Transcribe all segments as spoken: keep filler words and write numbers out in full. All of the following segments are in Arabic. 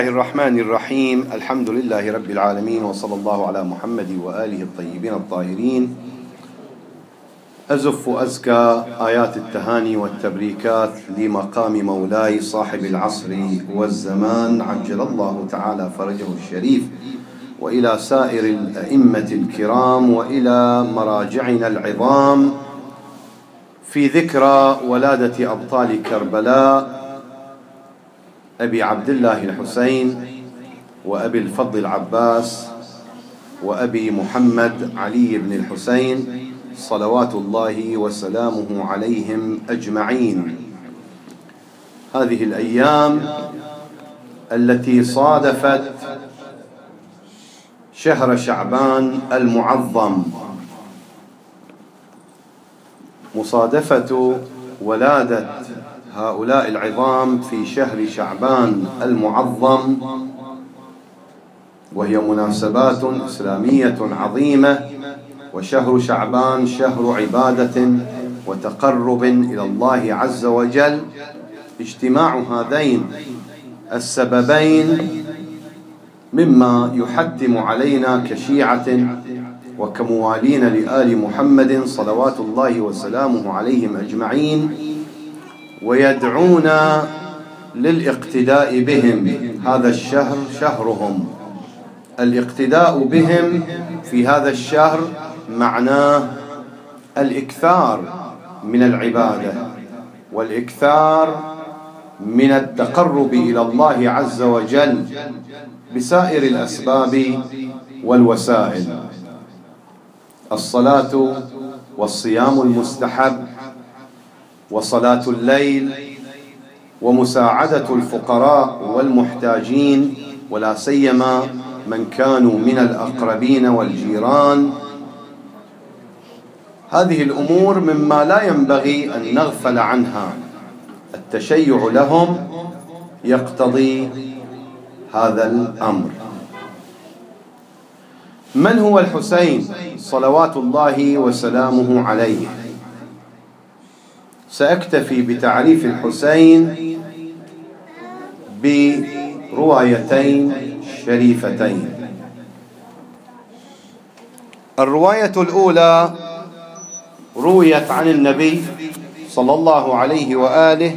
الرحمن الرحيم. الحمد لله رب العالمين، وصلى الله على محمد وآله الطيبين الطاهرين. أزف أزكى آيات التهاني والتبريكات لمقام مولاي صاحب العصر والزمان عجل الله تعالى فرجه الشريف، وإلى سائر الأئمة الكرام، وإلى مراجعنا العظام في ذكرى ولادة أبطال كربلاء أبي عبد الله الحسين وأبي الفضل العباس وأبي محمد علي بن الحسين صلوات الله وسلامه عليهم أجمعين. هذه الأيام التي صادفت شهر شعبان المعظم، مصادفة ولادة هؤلاء العظام في شهر شعبان المعظم، وهي مناسبات إسلامية عظيمة، وشهر شعبان شهر عبادة وتقرب إلى الله عز وجل. اجتماع هذين السببين مما يحتم علينا كشيعة وكموالين لآل محمد صلوات الله وسلامه عليهم أجمعين، ويدعونا للاقتداء بهم. هذا الشهر شهرهم، الاقتداء بهم في هذا الشهر معناه الإكثار من العبادة والإكثار من التقرب إلى الله عز وجل بسائر الأسباب والوسائل: الصلاة والصيام المستحب، وصلاة الليل، ومساعدة الفقراء والمحتاجين، ولا سيما من كانوا من الأقربين والجيران. هذه الأمور مما لا ينبغي أن نغفل عنها، التشيع لهم يقتضي هذا الأمر. من هو الحسين صلوات الله وسلامه عليه؟ سأكتفي بتعريف الحسين بروايتين شريفتين. الرواية الأولى رويت عن النبي صلى الله عليه وآله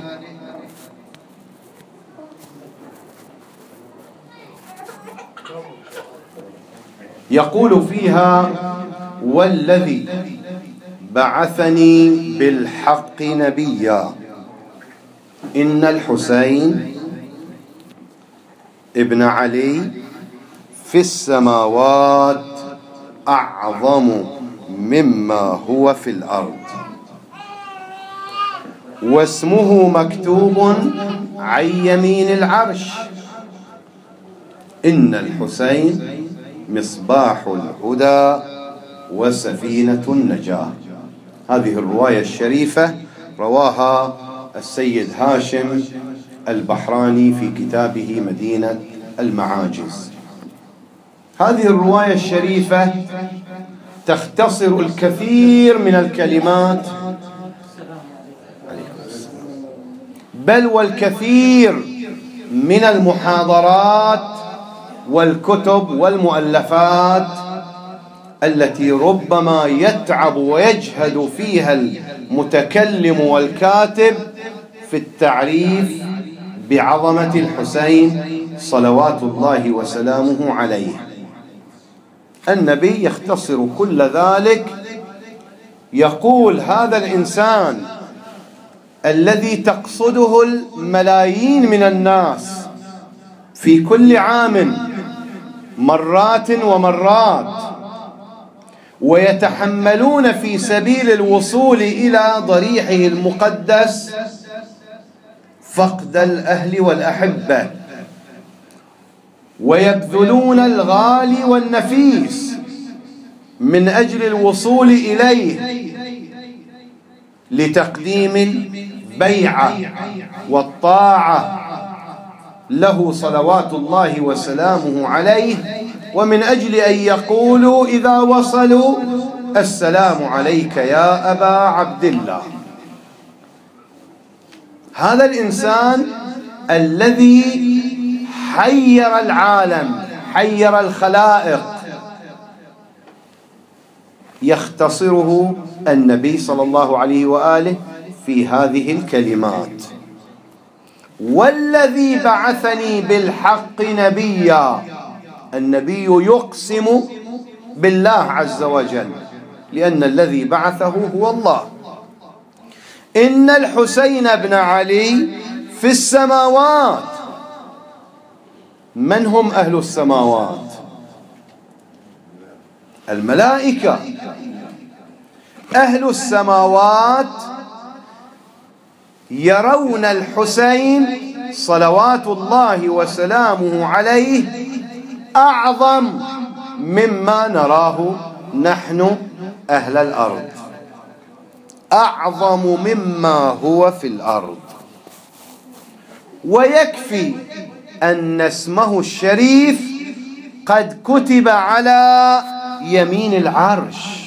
يقول فيها: والذي بعثني بالحق نبيا إن الحسين ابن علي في السماوات أعظم مما هو في الأرض، واسمه مكتوب عن يمين العرش، إن الحسين مصباح الهدى وسفينة النجاة. هذه الرواية الشريفة رواها السيد هاشم البحراني في كتابه مدينة المعاجز. هذه الرواية الشريفة تختصر الكثير من الكلمات، بل والكثير من المحاضرات والكتب والمؤلفات التي ربما يتعب ويجهد فيها المتكلم والكاتب في التعريف بعظمة الحسين صلوات الله وسلامه عليه. النبي يختصر كل ذلك، يقول: هذا الإنسان الذي تقصده الملايين من الناس في كل عام مرات ومرات، ويتحملون في سبيل الوصول إلى ضريحه المقدس فقد الأهل والأحبة، ويبذلون الغالي والنفيس من أجل الوصول إليه لتقديم البيعة والطاعة له صلوات الله وسلامه عليه، ومن أجل أن يقولوا إذا وصلوا: السلام عليك يا أبا عبد الله. هذا الإنسان الذي حير العالم، حير الخلائق، يختصره النبي صلى الله عليه وآله في هذه الكلمات: والذي بعثني بالحق نبيا. النبي يقسم بالله عز وجل، لأن الذي بعثه هو الله. إن الحسين بن علي في السماوات. من هم أهل السماوات؟ الملائكة. أهل السماوات يرون الحسين صلوات الله وسلامه عليه أعظم مما نراه نحن أهل الأرض، أعظم مما هو في الأرض. ويكفي أن اسمه الشريف قد كتب على يمين العرش،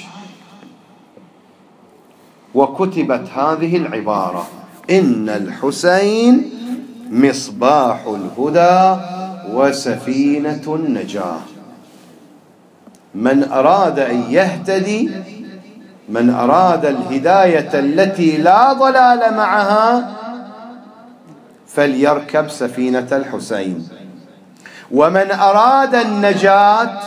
وكتبت هذه العبارة: إن الحسين مصباح الهدى وسفينة النجاة. من أراد أن يهتدي، من أراد الهداية التي لا ضلال معها، فليركب سفينة الحسين. ومن أراد النجاة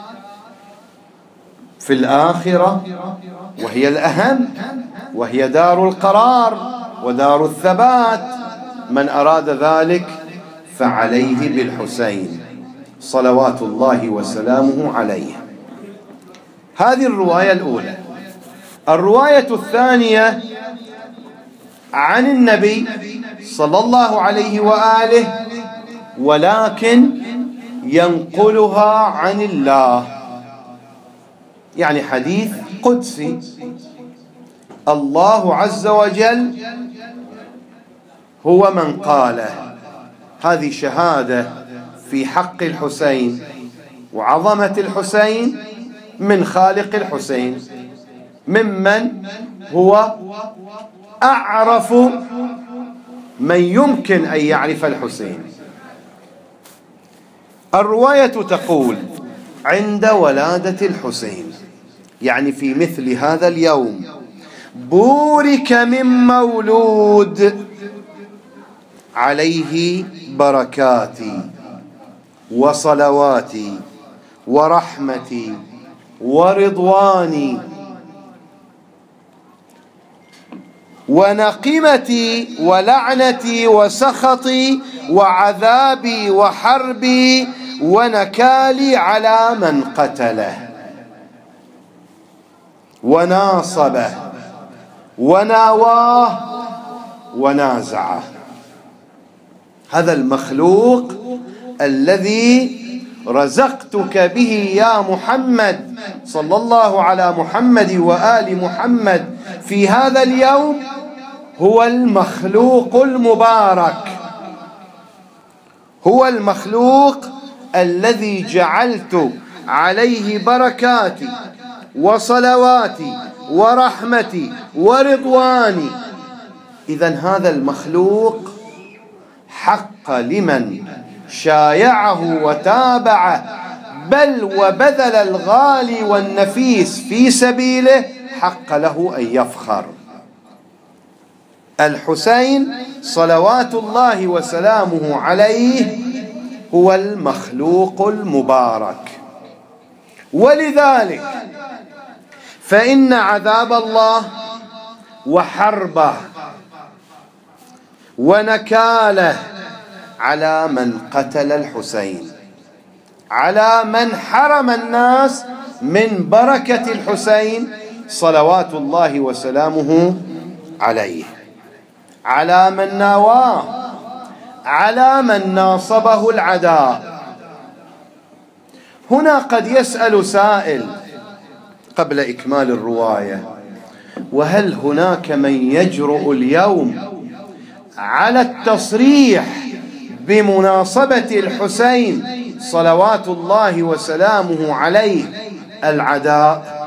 في الآخرة، وهي الأهم، وهي دار القرار ودار الثبات، من أراد ذلك فعليه بالحسين صلوات الله وسلامه عليه. هذه الرواية الأولى. الرواية الثانية عن النبي صلى الله عليه وآله، ولكن ينقلها عن الله، يعني حديث قدسي. الله عز وجل هو من قاله. هذه شهادة في حق الحسين وعظمة الحسين من خالق الحسين، ممن هو أعرف من يمكن أن يعرف الحسين. الرواية تقول: عند ولادة الحسين، يعني في مثل هذا اليوم، بورك من مولود عليه بركاتي وصلواتي ورحمتي ورضواني ونقمتي ولعنتي وسخطي وعذابي وحربي ونكالي على من قتله وناصبه وناواه ونازعه. هذا المخلوق الذي رزقتك به يا محمد صلى الله على محمد وآل محمد في هذا اليوم هو المخلوق المبارك، هو المخلوق الذي جعلت عليه بركاتي وصلواتي ورحمتي ورضواني. إذن هذا المخلوق حق لمن شايعه وتابعه، بل وبذل الغالي والنفيس في سبيله، حق له أن يفخر. الحسين صلوات الله وسلامه عليه هو المخلوق المبارك. ولذلك فإن عذاب الله وحربه ونكاله على من قتل الحسين، على من حرم الناس من بركة الحسين صلوات الله وسلامه عليه، على من ناواه، على من ناصبه العداء. هنا قد يسأل سائل قبل إكمال الرواية: وهل هناك من يجرؤ اليوم على التصريح بمناصبة الحسين صلوات الله وسلامه عليه العداء؟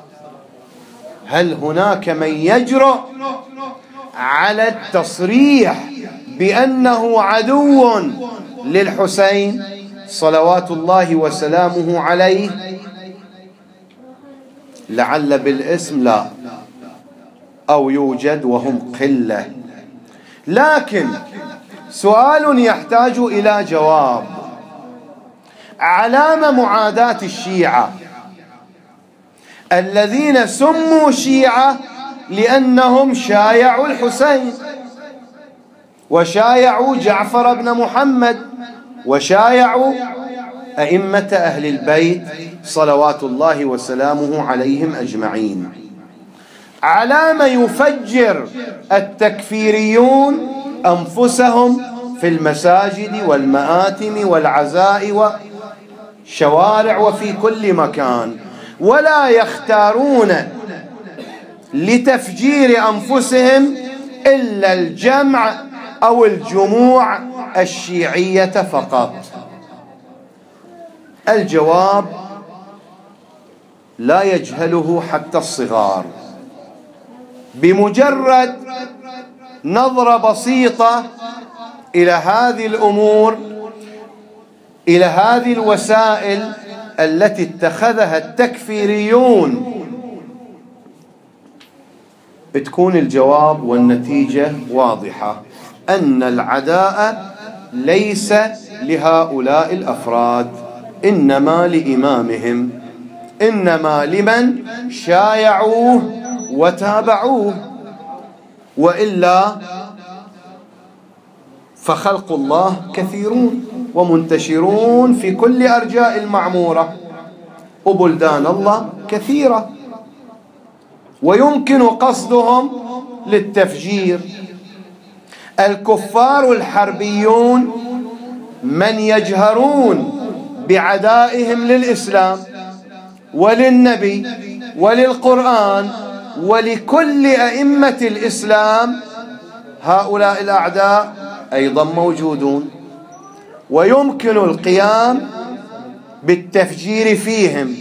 هل هناك من يجرؤ على التصريح بأنه عدو للحسين صلوات الله وسلامه عليه؟ لعل بالاسم لا، أو يوجد وهم قلة، لكن سؤال يحتاج إلى جواب. علامة معاداة الشيعة الذين سموا شيعة لأنهم شايعوا الحسين وشايعوا جعفر بن محمد وشايعوا أئمة أهل البيت صلوات الله وسلامه عليهم أجمعين. علامة يفجر التكفيريون أنفسهم في المساجد والمآتم والعزاء والشوارع وفي كل مكان، ولا يختارون لتفجير أنفسهم إلا الجمع أو الجموع الشيعية فقط. الجواب لا يجهله حتى الصغار، بمجرد نظرة بسيطة إلى هذه الأمور، إلى هذه الوسائل التي اتخذها التكفيريون، تكون الجواب والنتيجة واضحة، أن العداء ليس لهؤلاء الأفراد، إنما لإمامهم، إنما لمن شايعوه وتابعوه، وإلا فخلق الله كثيرون ومنتشرون في كل أرجاء المعمورة، وبلدان الله كثيرة، ويمكن قصدهم للتفجير. الكفار الحربيون من يجهرون بعدائهم للإسلام وللنبي وللقرآن ولكل أئمة الإسلام، هؤلاء الأعداء أيضا موجودون، ويمكن القيام بالتفجير فيهم.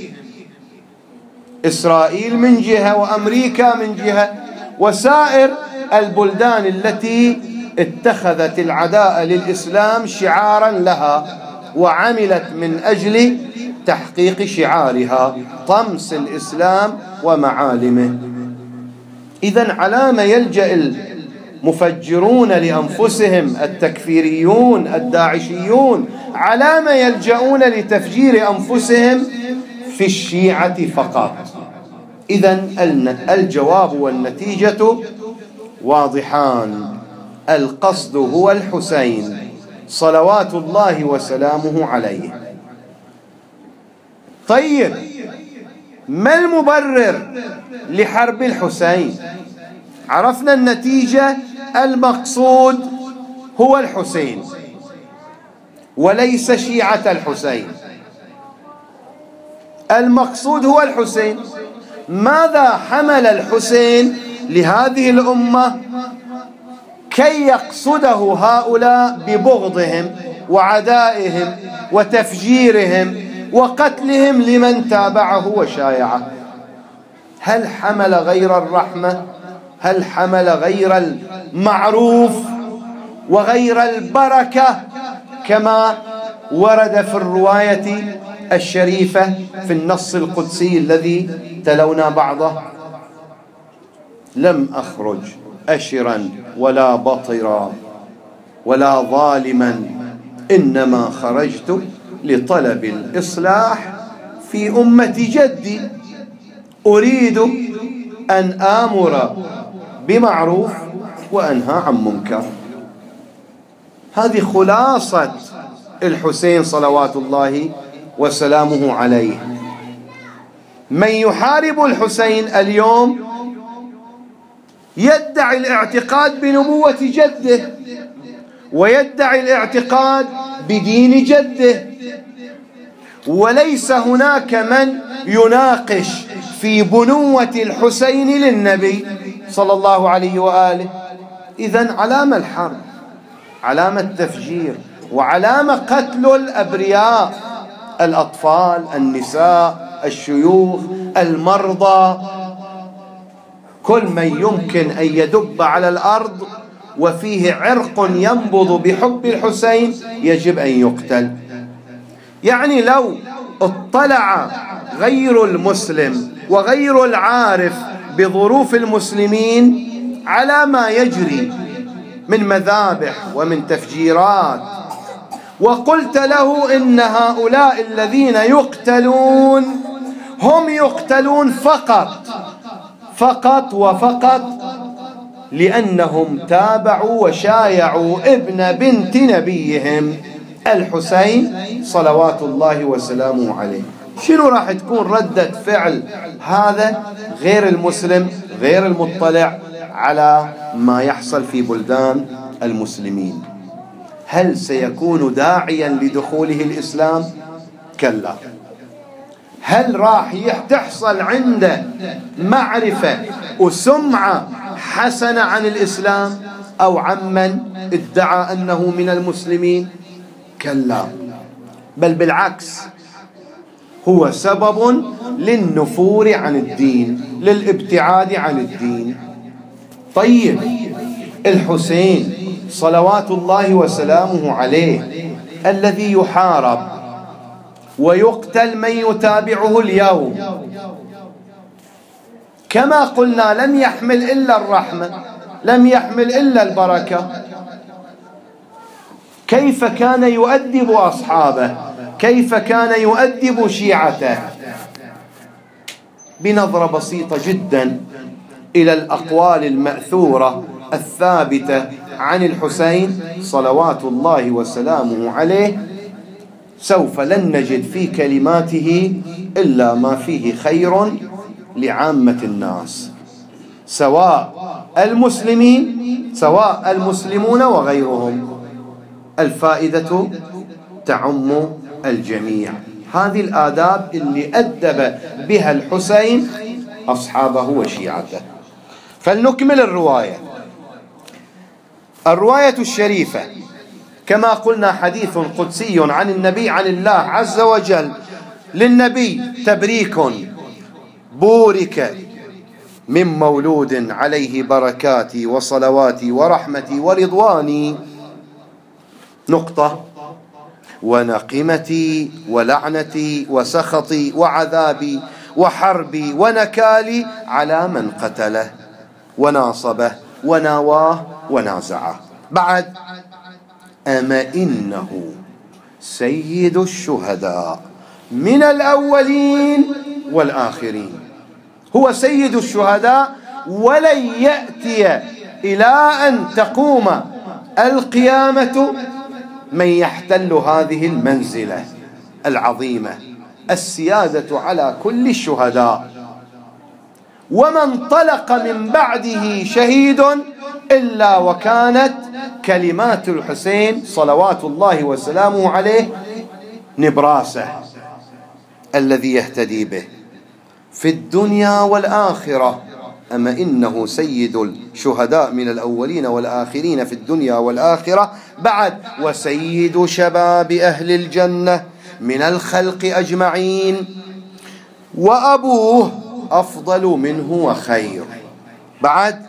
إسرائيل من جهة وأمريكا من جهة، وسائر البلدان التي اتخذت العداء للإسلام شعارا لها وعملت من أجل تحقيق شعارها، طمس الإسلام ومعالمه. إذن على ما يلجأ المفجرون لأنفسهم التكفيريون الداعشيون، على ما يلجؤون لتفجير أنفسهم في الشيعة فقط. إذن الجواب والنتيجة واضحان، القصد هو الحسين صلوات الله وسلامه عليه. طيب، ما المبرر لحرب الحسين؟ عرفنا النتيجة، المقصود هو الحسين وليس شيعة الحسين، المقصود هو الحسين. ماذا حمل الحسين لهذه الأمة كي يقصده هؤلاء ببغضهم وعدائهم وتفجيرهم وقتلهم لمن تابعه وشايعه؟ هل حمل غير الرحمة؟ هل حمل غير المعروف وغير البركة كما ورد في الرواية الشريفة في النص القدسي الذي تلونا بعضه؟ لم أخرج أشرا ولا بطرا ولا ظالما، إنما خرجت لطلب الإصلاح في أمة جدي، أريد أن آمر بمعروف وأنهى عن منكر. هذه خلاصة الحسين صلوات الله وسلامه عليه. من يحارب الحسين اليوم يدعي الاعتقاد بنبوة جده ويدعي الاعتقاد بدين جده، وليس هناك من يناقش في بنوة الحسين للنبي صلى الله عليه وآله. إذن علامة الحرب، علامة التفجير، وعلامة قتل الأبرياء، الأطفال، النساء، الشيوخ، المرضى، كل من يمكن أن يدب على الأرض وفيه عرق ينبض بحب الحسين يجب أن يقتل. يعني لو اطلع غير المسلم وغير العارف بظروف المسلمين على ما يجري من مذابح ومن تفجيرات، وقلت له إن هؤلاء الذين يقتلون هم يقتلون فقط فقط وفقط لأنهم تابعوا وشايعوا ابن بنت نبيهم الحسين صلوات الله وسلامه عليه، شنو راح تكون ردة فعل هذا غير المسلم غير المطلع على ما يحصل في بلدان المسلمين؟ هل سيكون داعيا لدخوله الإسلام؟ كلا. هل راح تحصل عنده معرفة وسمعة حسنة عن الإسلام أو عمن ادعى أنه من المسلمين؟ كلا، بل بالعكس، هو سبب للنفور عن الدين، للابتعاد عن الدين. طيب الحسين صلوات الله وسلامه عليه الذي يحارب ويقتل من يتابعه اليوم، كما قلنا لم يحمل إلا الرحمة، لم يحمل إلا البركة. كيف كان يؤدب أصحابه؟ كيف كان يؤدب شيعته؟ بنظرة بسيطة جدا إلى الأقوال المأثورة الثابتة عن الحسين صلوات الله وسلامه عليه، سوف لن نجد في كلماته إلا ما فيه خير لعامة الناس، سواء المسلمين سواء المسلمون وغيرهم. الفائدة تعم الجميع. هذه الآداب اللي أدب بها الحسين أصحابه وشيعته. فلنكمل الرواية. الرواية الشريفة كما قلنا حديث قدسي عن النبي عن الله عز وجل للنبي: تبريك بورك من مولود عليه بركاتي وصلواتي ورحمتي ورضواني، نقطة، ونقمتي ولعنتي وسخطي وعذابي وحربي ونكالي على من قتله وناصبه وناواه ونازعه. بعد: أما إنه سيد الشهداء من الأولين والآخرين. هو سيد الشهداء، ولن يأتي إلى أن تقوم القيامة من يحتل هذه المنزلة العظيمة، السيادة على كل الشهداء. ومن طلق من بعده شهيد إلا وكانت كلمات الحسين صلوات الله وسلامه عليه نبراسه الذي يهتدي به في الدنيا والآخرة. أما إنه سيد الشهداء من الأولين والآخرين في الدنيا والآخرة. بعد: وسيد شباب أهل الجنة من الخلق أجمعين، وأبوه أفضل منه وخير. بعد: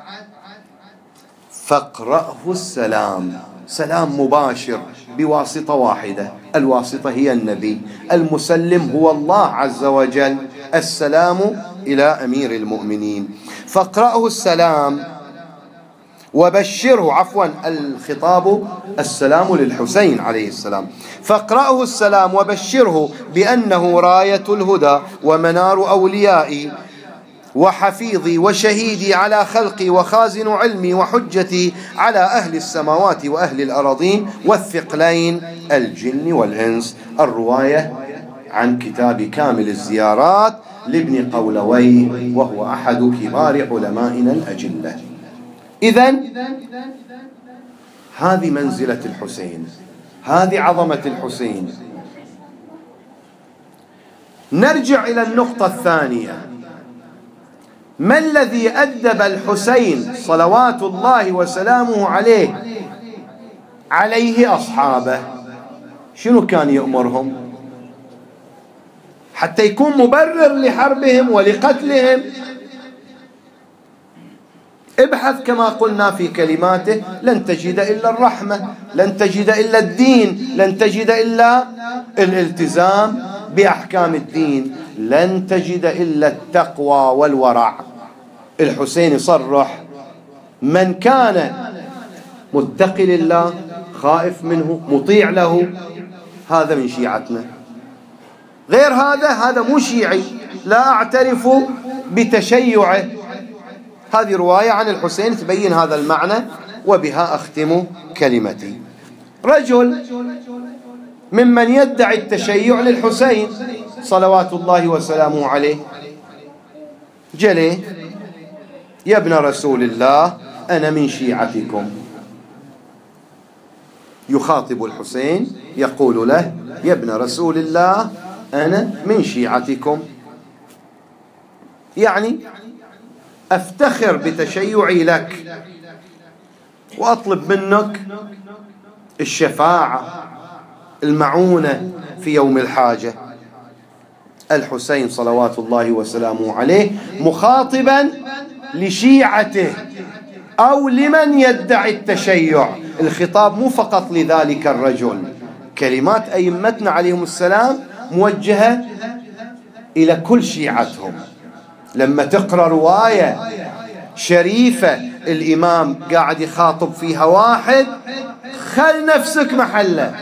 فاقرأه السلام، سلام مباشر بواسطة واحدة، الواسطة هي النبي، المسلم هو الله عز وجل. السلام إلى أمير المؤمنين. فاقرأه السلام وبشره، عفوا الخطاب السلام للحسين عليه السلام. فاقرأه السلام وبشره بأنه راية الهدى ومنار أوليائي وحفيظي وشهيدي على خلقي وخازن علمي وحجتي على أهل السماوات وأهل الأراضين والثقلين الجن والإنس. الرواية عن كتاب كامل الزيارات لابن قولويه، وهو أحد كبار علمائنا الأجلة. إذن هذه منزلة الحسين، هذه عظمة الحسين. نرجع إلى النقطة الثانية: ما الذي أدب الحسين صلوات الله وسلامه عليه عليه أصحابه؟ شنو كان يأمرهم حتى يكون مبرر لحربهم ولقتلهم؟ ابحث كما قلنا في كلماته، لن تجد إلا الرحمة، لن تجد إلا الدين، لن تجد إلا الالتزام بأحكام الدين، لن تجد إلا التقوى والورع. الحسين يصرح: من كان متقي لله خائف منه مطيع له هذا من شيعتنا، غير هذا هذا مو شيعي، لا أعترف بتشيعه. هذه رواية عن الحسين تبين هذا المعنى، وبها أختم كلمتي. رجل ممن يدعي التشيع للحسين صلوات الله وسلامه عليه جلي: يا ابن رسول الله أنا من شيعتكم. يخاطب الحسين يقول له: يا ابن رسول الله أنا من شيعتكم، يعني أفتخر بتشيعي لك وأطلب منك الشفاعة المعونة في يوم الحاجة. الحسين صلوات الله وسلامه عليه مخاطبا لشيعته أو لمن يدعي التشيع، الخطاب مو فقط لذلك الرجل. كلمات أئمتنا عليهم السلام موجهة إلى كل شيعتهم. لما تقرأ رواية شريفة الإمام قاعد يخاطب فيها واحد، خل نفسك محله،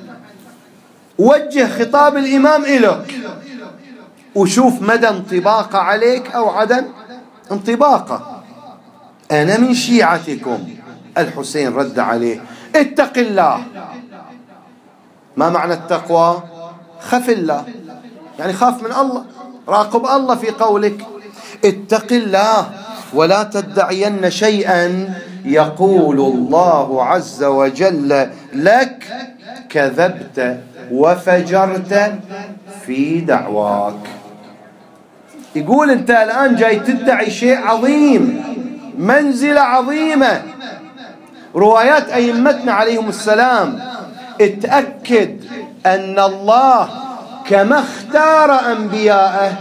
وجه خطاب الإمام إليك وشوف مدى انطباقه عليك أو عدم انطباقه. أنا من شيعتكم. الحسين رد عليه: اتق الله. ما معنى التقوى؟ خف الله، يعني خاف من الله، راقب الله في قولك. اتق الله ولا تدعين شيئا يقول الله عز وجل لك كذبت وفجرت في دعواك. يقول أنت الآن جاي تدعي شيء عظيم، منزلة عظيمة. روايات أئمتنا عليهم السلام اتأكد أن الله كما اختار أنبياءه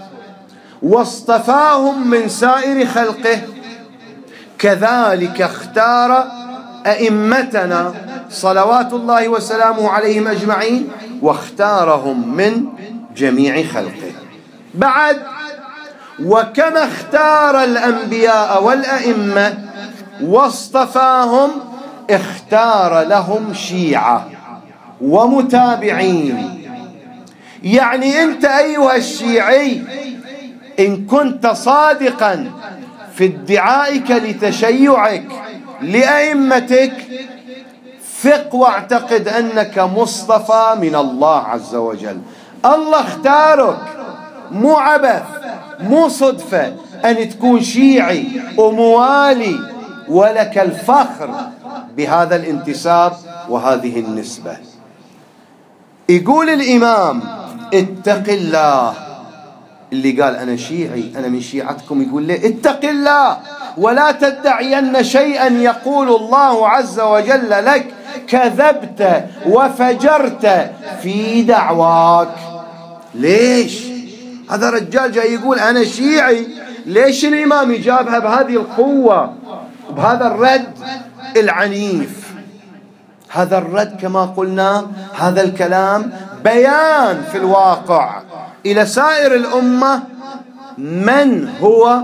واصطفاهم من سائر خلقه كذلك اختار أئمتنا صلوات الله وسلامه عليهم أجمعين واختارهم من جميع خلقه. بعد: وكما اختار الأنبياء والأئمة واصطفاهم اختار لهم شيعة ومتابعين. يعني أنت أيها الشيعي إن كنت صادقا في ادعائك لتشيعك لأئمتك، ثق واعتقد أنك مصطفى من الله عز وجل. الله اختارك، مو عبث، مو صدفة أن تكون شيعي وموالي، ولك الفخر بهذا الانتساب وهذه النسبة. يقول الإمام: اتق الله. اللي قال أنا شيعي أنا من شيعتكم يقول لي: اتق الله ولا تدعين شيئا يقول الله عز وجل لك كذبت وفجرت في دعواك. ليش؟ هذا رجال جاي يقول أنا شيعي. ليش الإمام يجابها بهذه القوة وبهذا الرد العنيف؟ هذا الرد كما قلنا هذا الكلام بيان في الواقع إلى سائر الأمة من هو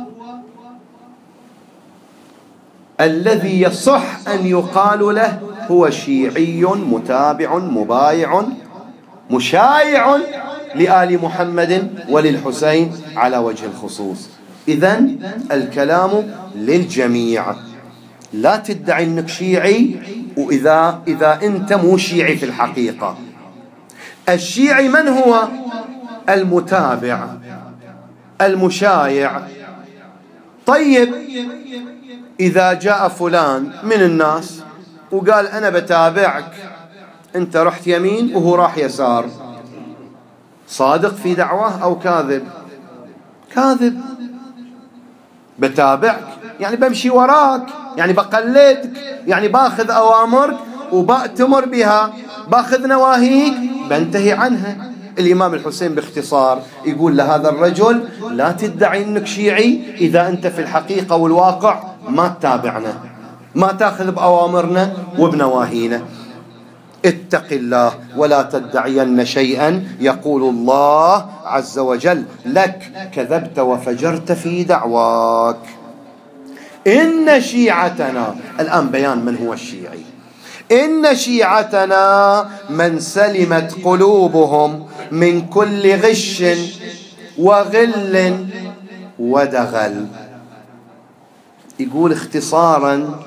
الذي يصح أن يقال له هو شيعي متابع مبايع مشايع لآل محمد وللحسين على وجه الخصوص. إذن الكلام للجميع. لا تدعي أنك شيعي وإذا إذا أنت مو شيعي في الحقيقة. الشيعي من هو؟ المتابع المشايع. طيب إذا جاء فلان من الناس وقال أنا بتابعك، أنت رحت يمين وهو راح يسار، صادق في دعواه أو كاذب؟ كاذب. بتابعك يعني بمشي وراك، يعني بقلدك، يعني باخذ أوامرك وبأتمر بها، باخذ نواهيك بنتهي عنها. الإمام الحسين باختصار يقول لهذا الرجل: لا تدعي أنك شيعي إذا أنت في الحقيقة والواقع ما تتابعنا، ما تأخذ بأوامرنا وبنواهينا. اتق الله ولا تدعين شيئا يقول الله عز وجل لك كذبت وفجرت في دعواك. إن شيعتنا، الآن بيان من هو الشيعي. إن شيعتنا من سلمت قلوبهم من كل غش وغل ودغل. يقول اختصارا: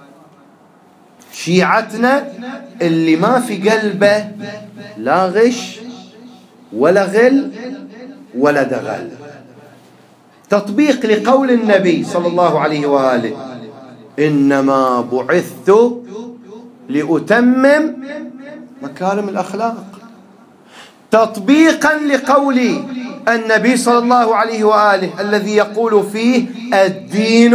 شيعتنا اللي ما في قلبه لا غش ولا غل ولا دغل. تطبيق لقول النبي صلى الله عليه وآله: إنما بعثت لأتمم مكارم الأخلاق. تطبيقا لقول النبي صلى الله عليه وآله الذي يقول فيه: الدين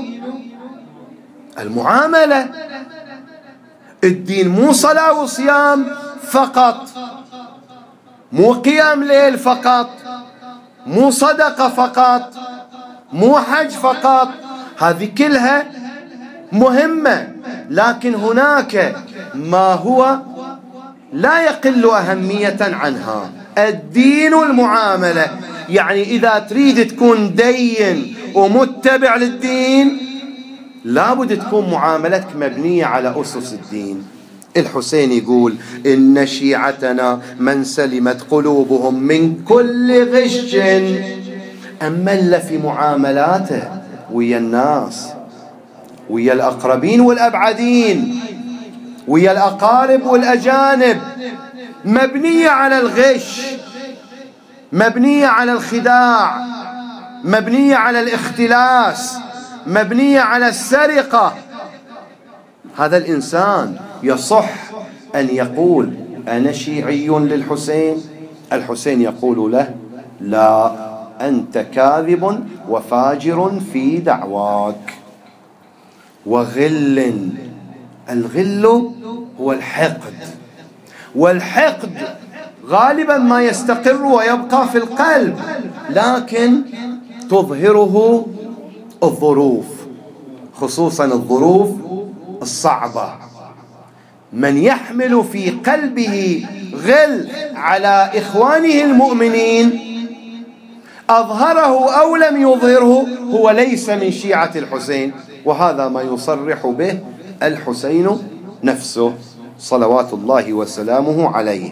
المعاملة. الدين مو صلاة وصيام فقط، مو قيام ليل فقط، مو صدقة فقط، مو حج فقط. هذه كلها مهمة، لكن هناك ما هو لا يقل أهمية عنها. الدين المعاملة، يعني إذا تريد تكون دين ومتبع للدين لابد تكون معاملتك مبنية على أسس الدين. الحسين يقول: إن شيعتنا من سلمت قلوبهم من كل غش. أما اللي في معاملاته ويا الناس، ويا الأقربين والأبعدين، ويا الأقارب والأجانب، مبنية على الغش، مبنية على الخداع، مبنية على الاختلاس، مبنية على السرقة، هذا الإنسان يصح أن يقول: أنا شيعي للحسين؟ الحسين يقول له: لا، أنت كاذب وفاجر في دعواك. وغل، الغل هو الحقد، والحقد غالبا ما يستقر ويبقى في القلب، لكن تظهره الظروف، خصوصا الظروف الصعبة. من يحمل في قلبه غل على إخوانه المؤمنين أظهره أو لم يظهره هو ليس من شيعة الحسين، وهذا ما يصرح به الحسين نفسه صلوات الله وسلامه عليه.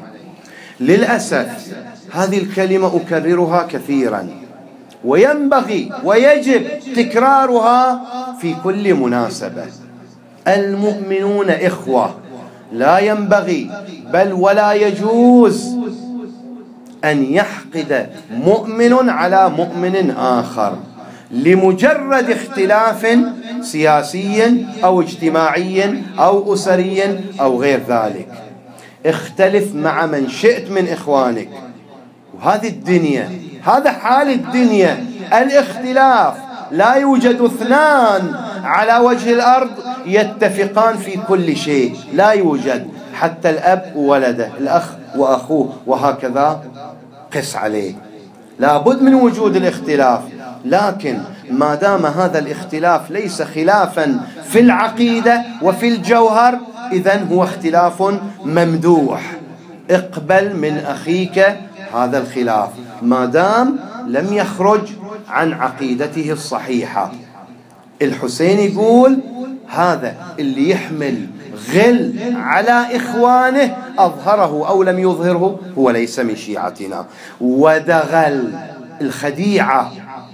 للأسف هذه الكلمة أكررها كثيرا، وينبغي ويجب تكرارها في كل مناسبة. المؤمنون إخوة، لا ينبغي بل ولا يجوز أن يحقد مؤمن على مؤمن آخر لمجرد اختلاف سياسي أو اجتماعي أو أسري أو غير ذلك. اختلف مع من شئت من إخوانك، وهذه الدنيا، هذا حال الدنيا، الاختلاف. لا يوجد اثنان على وجه الأرض يتفقان في كل شيء، لا يوجد، حتى الأب وولده، الأخ وأخوه، وهكذا قس عليه. لا بد من وجود الاختلاف، لكن ما دام هذا الاختلاف ليس خلافا في العقيدة وفي الجوهر، إذن هو اختلاف ممدوح. اقبل من أخيك هذا الخلاف ما دام لم يخرج عن عقيدته الصحيحة. الحسين يقول: هذا اللي يحمل غل على إخوانه أظهره أو لم يظهره هو ليس من شيعتنا. ودغل، الخديعة،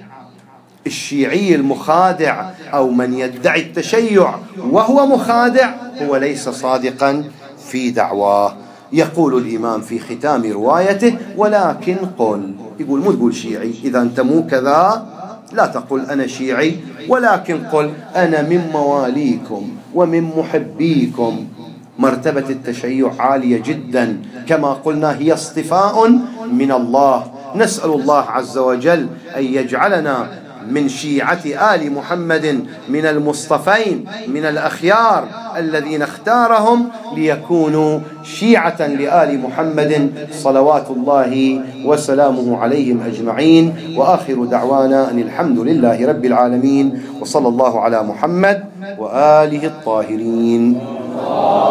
الشيعي المخادع أو من يدعي التشيع وهو مخادع هو ليس صادقا في دعواه. يقول الإمام في ختام روايته: ولكن قل، يقول مو تقول شيعي، إذا أنت مو كذا لا تقل أنا شيعي، ولكن قل أنا من مواليكم ومن محبيكم. مرتبة التشيع عالية جدا، كما قلنا هي اصطفاء من الله. نسأل الله عز وجل أن يجعلنا من شيعة آل محمد، من المصطفين، من الأخيار الذين اختارهم ليكونوا شيعة لآل محمد صلوات الله وسلامه عليهم أجمعين. وآخر دعوانا أن الحمد لله رب العالمين، وصلى الله على محمد وآله الطاهرين.